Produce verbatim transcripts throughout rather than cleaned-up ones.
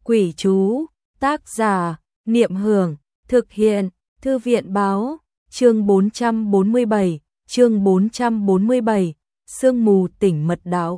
Quỷ chú, tác giả, Niệm Hưởng, thực hiện, Thư viện báo, chương bốn trăm bốn mươi bảy, chương bốn trăm bốn mươi bảy, sương mù tỉnh mật đạo.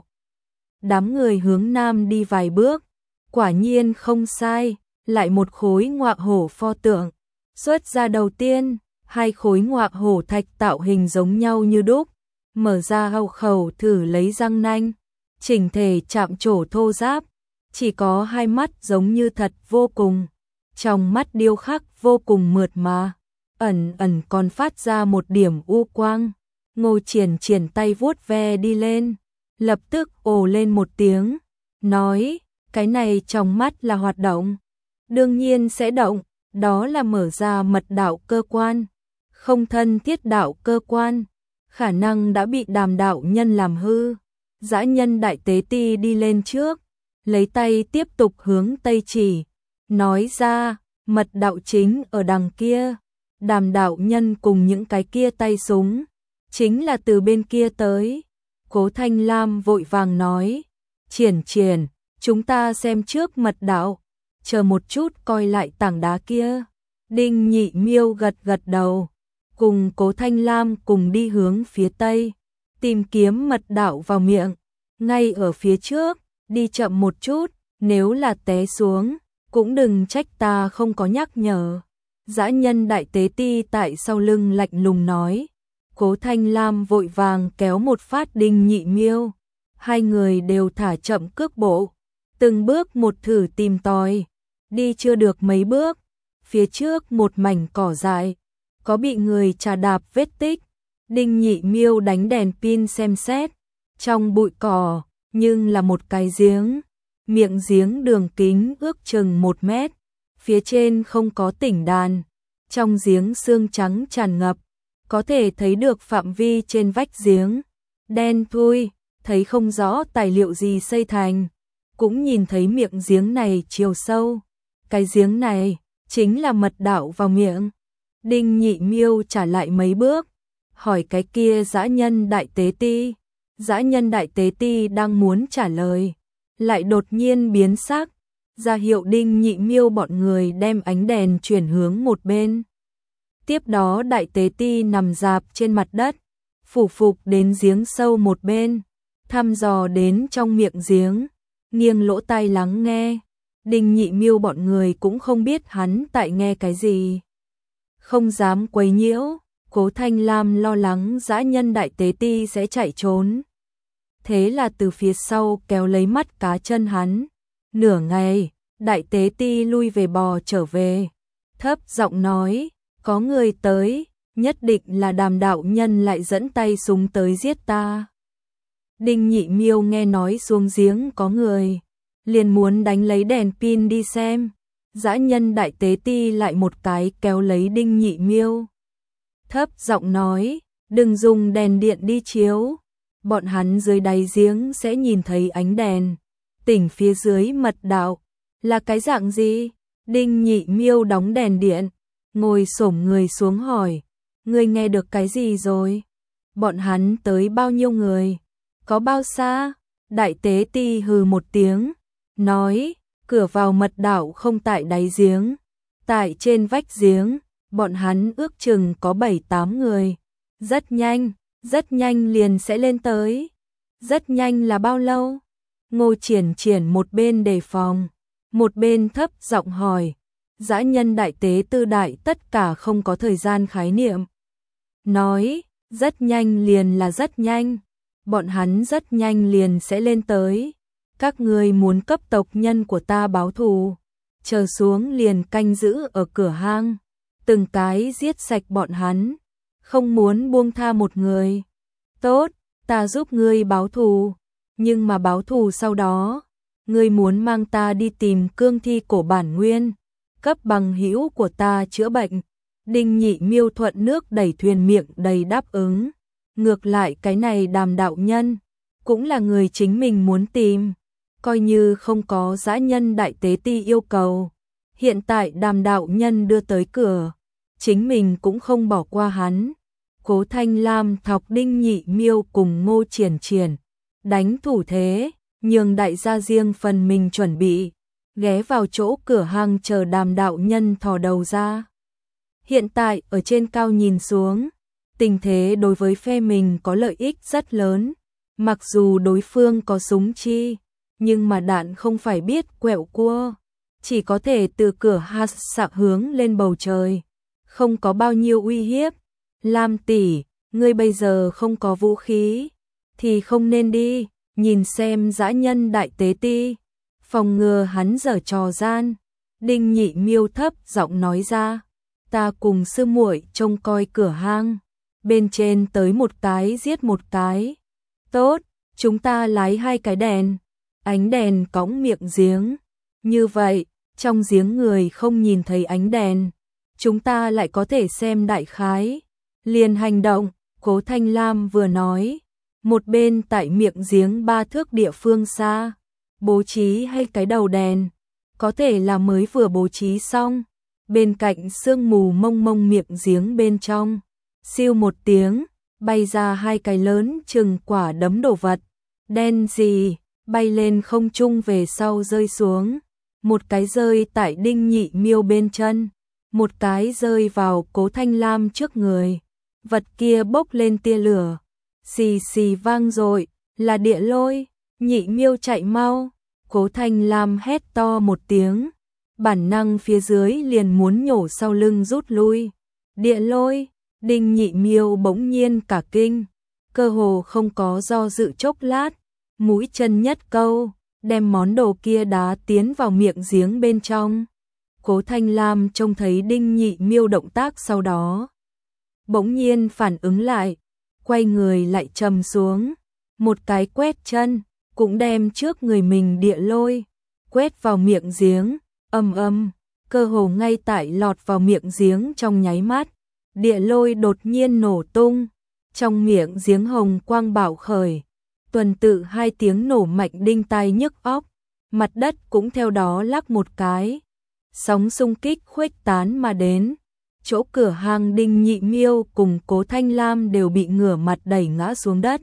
Đám người hướng nam đi vài bước, quả nhiên không sai, lại một khối ngọa hổ pho tượng. Xuất ra đầu tiên, hai khối ngọa hổ thạch tạo hình giống nhau như đúc, mở ra hậu khẩu thử lấy răng nanh, chỉnh thể chạm trổ thô ráp, chỉ có hai mắt giống như thật vô cùng, trong mắt điêu khắc vô cùng mượt mà, ẩn ẩn còn phát ra một điểm u quang. Ngô Triển triển tay vuốt ve đi lên, lập tức ồ lên một tiếng, nói, cái này trong mắt là hoạt động, đương nhiên sẽ động, đó là mở ra mật đạo cơ quan, không thân thiết đạo cơ quan, khả năng đã bị Đàm đạo nhân làm hư. Dã nhân đại tế ti đi lên trước, lấy tay tiếp tục hướng tây chỉ, nói ra, mật đạo chính ở đằng kia, Đàm đạo nhân cùng những cái kia tay súng, chính là từ bên kia tới. Cố Thanh Lam vội vàng nói, Triển triển, chúng ta xem trước mật đạo, chờ một chút coi lại tảng đá kia. Đinh Nhị Miêu gật gật đầu, cùng Cố Thanh Lam cùng đi hướng phía tây, tìm kiếm mật đạo vào miệng, ngay ở phía trước, đi chậm một chút, nếu là té xuống, cũng đừng trách ta không có nhắc nhở. Dã nhân đại tế ti tại sau lưng lạnh lùng nói. Cố Thanh Lam vội vàng kéo một phát Đinh Nhị Miêu, hai người đều thả chậm cước bộ, từng bước một thử tìm tòi, đi chưa được mấy bước, phía trước một mảnh cỏ dại, có bị người trà đạp vết tích. Đinh Nhị Miêu đánh đèn pin xem xét, trong bụi cỏ, nhưng là một cái giếng, miệng giếng đường kính ước chừng một mét, phía trên không có tỉnh đàn, trong giếng xương trắng tràn ngập, có thể thấy được phạm vi trên vách giếng, đen thui, thấy không rõ tài liệu gì xây thành, cũng nhìn thấy miệng giếng này chiều sâu, cái giếng này chính là mật đạo vào miệng. Đinh Nhị Miêu trả lại mấy bước, hỏi cái kia dã nhân đại tế ti. Dã nhân đại tế ti đang muốn trả lời, lại đột nhiên biến sắc, ra hiệu Đinh Nhị Miêu bọn người đem ánh đèn chuyển hướng một bên. Tiếp đó đại tế ti nằm rạp trên mặt đất, phủ phục đến giếng sâu một bên, thăm dò đến trong miệng giếng, nghiêng lỗ tai lắng nghe. Đinh Nhị Miêu bọn người cũng không biết hắn tại nghe cái gì, không dám quấy nhiễu. Cố Thanh Lam lo lắng dã nhân đại tế ti sẽ chạy trốn, thế là từ phía sau kéo lấy mắt cá chân hắn. Nửa ngày, đại tế ti lui về bò trở về, thấp giọng nói, có người tới, nhất định là Đàm đạo nhân lại dẫn tay súng tới giết ta. Đinh Nhị Miêu nghe nói xuống giếng có người, liền muốn đánh lấy đèn pin đi xem. Dã nhân đại tế ti lại một cái kéo lấy Đinh Nhị Miêu, thấp giọng nói, đừng dùng đèn điện đi chiếu, bọn hắn dưới đáy giếng sẽ nhìn thấy ánh đèn. Tỉnh phía dưới mật đạo là cái dạng gì? Đinh Nhị Miêu đóng đèn điện, ngồi xổm người xuống hỏi, ngươi nghe được cái gì rồi? Bọn hắn tới bao nhiêu người? Có bao xa? Đại tế ti hừ một tiếng, nói, cửa vào mật đạo không tại đáy giếng, tại trên vách giếng, bọn hắn ước chừng có bảy tám người. Rất nhanh, rất nhanh liền sẽ lên tới. Rất nhanh là bao lâu? Ngô Triển triển một bên đề phòng, một bên thấp giọng hỏi. Dã nhân đại tế tư đại tất cả không có thời gian khái niệm. Nói, rất nhanh liền là rất nhanh, bọn hắn rất nhanh liền sẽ lên tới. Các ngươi muốn cấp tộc nhân của ta báo thù, chờ xuống liền canh giữ ở cửa hang, từng cái giết sạch bọn hắn, không muốn buông tha một người. Tốt, ta giúp ngươi báo thù, nhưng mà báo thù sau đó, ngươi muốn mang ta đi tìm cương thi cổ bản nguyên, cấp bằng hữu của ta chữa bệnh. Đinh Nhị Miêu thuận nước đẩy thuyền miệng đầy đáp ứng. Ngược lại cái này Đàm đạo nhân, cũng là người chính mình muốn tìm, coi như không có dã nhân đại tế ti yêu cầu. Hiện tại Đàm đạo nhân đưa tới cửa, chính mình cũng không bỏ qua hắn. Cố Thanh Lam thọc Đinh Nhị Miêu cùng Ngô Triển triển, đánh thủ thế, nhường đại gia riêng phần mình chuẩn bị. ghé vào chỗ cửa hang chờ Đàm đạo nhân thò đầu ra. Hiện tại ở trên cao nhìn xuống, tình thế đối với phe mình có lợi ích rất lớn, mặc dù đối phương có súng chi, nhưng mà đạn không phải biết quẹo cua, chỉ có thể từ cửa hang xạ hướng lên bầu trời, không có bao nhiêu uy hiếp. Lam tỷ, ngươi bây giờ không có vũ khí, thì không nên đi, nhìn xem dã nhân đại tế ti, phòng ngừa hắn giở trò gian. Đinh Nhị Miêu thấp giọng nói ra, ta cùng sư muội trông coi cửa hang, bên trên tới một cái giết một cái. Tốt, chúng ta lái hai cái đèn, ánh đèn cõng miệng giếng, như vậy, trong giếng người không nhìn thấy ánh đèn, chúng ta lại có thể xem đại khái. Liền hành động, Cố Thanh Lam vừa nói, một bên tại miệng giếng ba thước địa phương xa, bố trí hay cái đầu đèn, có thể là mới vừa bố trí xong, bên cạnh sương mù mông mông miệng giếng bên trong, siêu một tiếng, bay ra hai cái lớn chừng quả đấm đồ vật, đen gì, bay lên không trung về sau rơi xuống, một cái rơi tại Đinh Nhị Miêu bên chân, một cái rơi vào Cố Thanh Lam trước người, vật kia bốc lên tia lửa, xì xì vang dội, là địa lôi. Nhị Miêu chạy mau, Cố Thanh Lam hét to một tiếng, bản năng phía dưới liền muốn nhổ sau lưng rút lui. Địa lôi, Đinh Nhị Miêu bỗng nhiên cả kinh, cơ hồ không có do dự chốc lát, mũi chân nhất câu, đem món đồ kia đá tiến vào miệng giếng bên trong. Cố Thanh Lam trông thấy Đinh Nhị Miêu động tác sau đó, bỗng nhiên phản ứng lại, quay người lại trầm xuống, một cái quét chân, cũng đem trước người mình địa lôi quét vào miệng giếng, ầm ầm, cơ hồ ngay tại lọt vào miệng giếng trong nháy mắt, địa lôi đột nhiên nổ tung, trong miệng giếng hồng quang bạo khởi, tuần tự hai tiếng nổ mạnh đinh tai nhức óc, mặt đất cũng theo đó lắc một cái, sóng xung kích khuếch tán mà đến, chỗ cửa hang Đinh Nhị Miêu cùng Cố Thanh Lam đều bị ngửa mặt đẩy ngã xuống đất.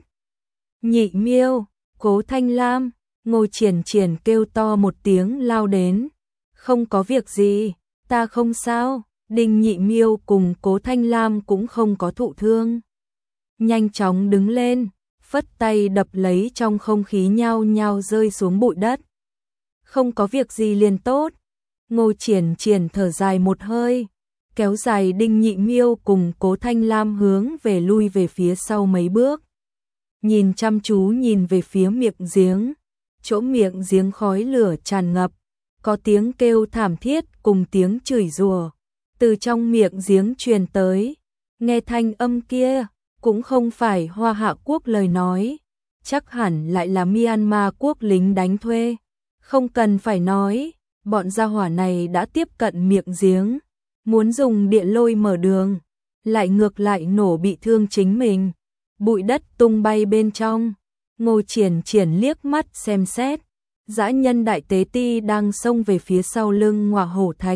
Nhị Miêu, Cố Thanh Lam, Ngô Triển Triển kêu to một tiếng lao đến, không có việc gì, ta không sao. Đinh Nhị Miêu cùng Cố Thanh Lam cũng không có thụ thương, nhanh chóng đứng lên, phất tay đập lấy trong không khí nhao nhao rơi xuống bụi đất. Không có việc gì liền tốt. Ngô Triển Triển thở dài một hơi, kéo dài Đinh Nhị Miêu cùng Cố Thanh Lam hướng về lui về phía sau mấy bước, nhìn chăm chú nhìn về phía miệng giếng, chỗ miệng giếng khói lửa tràn ngập, có tiếng kêu thảm thiết cùng tiếng chửi rủa từ trong miệng giếng truyền tới, nghe thanh âm kia, cũng không phải Hoa Hạ quốc lời nói, chắc hẳn lại là Myanmar quốc lính đánh thuê, không cần phải nói, bọn gia hỏa này đã tiếp cận miệng giếng, muốn dùng địa lôi mở đường, lại ngược lại nổ bị thương chính mình, bụi đất tung bay bên trong. Ngô Triển Triển liếc mắt xem xét, dã nhân đại tế ti đang xông về phía sau lưng Ngọa Hổ Thạch.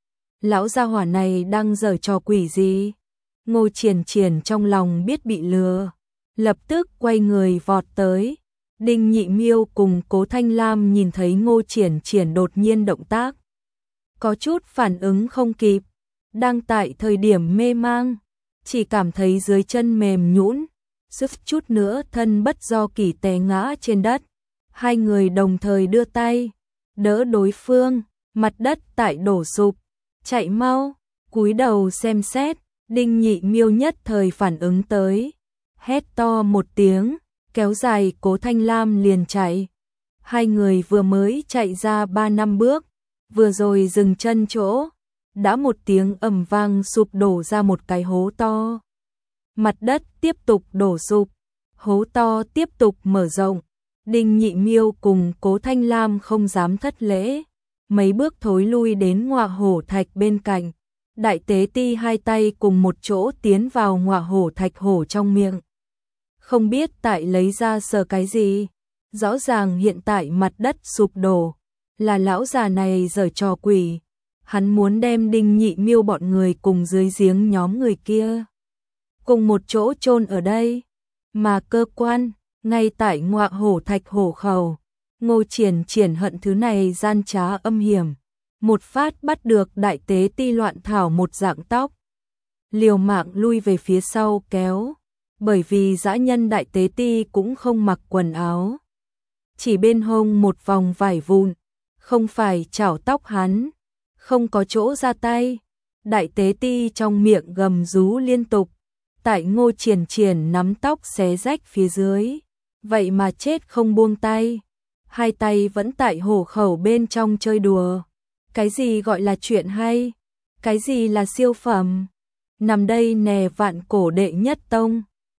Lão gia hỏa này đang giở trò quỷ gì? Ngô Triển Triển trong lòng biết bị lừa, lập tức quay người vọt tới. Đinh Nhị Miêu cùng Cố Thanh Lam nhìn thấy Ngô Triển Triển đột nhiên động tác, có chút phản ứng không kịp, đang tại thời điểm mê mang, chỉ cảm thấy dưới chân mềm nhũn, suýt chút nữa thân bất do kỷ té ngã trên đất. Hai người đồng thời đưa tay đỡ đối phương, mặt đất tại đổ sụp, chạy mau, cúi đầu xem xét, Đinh Nhị Miêu nhất thời phản ứng tới, hét to một tiếng, kéo dài Cố Thanh Lam liền chạy. Hai người vừa mới chạy ra ba năm bước, vừa rồi dừng chân chỗ, đã một tiếng ầm vang sụp đổ ra một cái hố to. Mặt đất tiếp tục đổ sụp, hố to tiếp tục mở rộng. Đinh Nhị Miêu cùng Cố Thanh Lam không dám thất lễ, mấy bước thối lui đến Ngọa Hổ Thạch bên cạnh. Đại tế ti hai tay cùng một chỗ tiến vào Ngọa Hổ Thạch hổ trong miệng. Không biết tại lấy ra sờ cái gì, rõ ràng hiện tại mặt đất sụp đổ, là lão già này giở trò quỷ. Hắn muốn đem Đinh Nhị Miêu bọn người cùng dưới giếng nhóm người kia cùng một chỗ chôn ở đây, mà cơ quan ngay tại Ngọa Hổ Thạch hổ khẩu. Ngô Triển Triển hận thứ này gian trá âm hiểm, một phát bắt được đại tế ti loạn thảo một dạng tóc, liều mạng lui về phía sau kéo, bởi vì dã nhân đại tế ti cũng không mặc quần áo, chỉ bên hông một vòng vải vụn, không phải chảo tóc hắn, không có chỗ ra tay. Đại tế ti trong miệng gầm rú liên tục, tại Ngô Triển Triển nắm tóc xé rách phía dưới, vậy mà chết không buông tay, hai tay vẫn tại hổ khẩu bên trong chơi đùa. Cái gì gọi là chuyện hay? Cái gì là siêu phẩm? Nằm đây nè vạn cổ đệ nhất tông.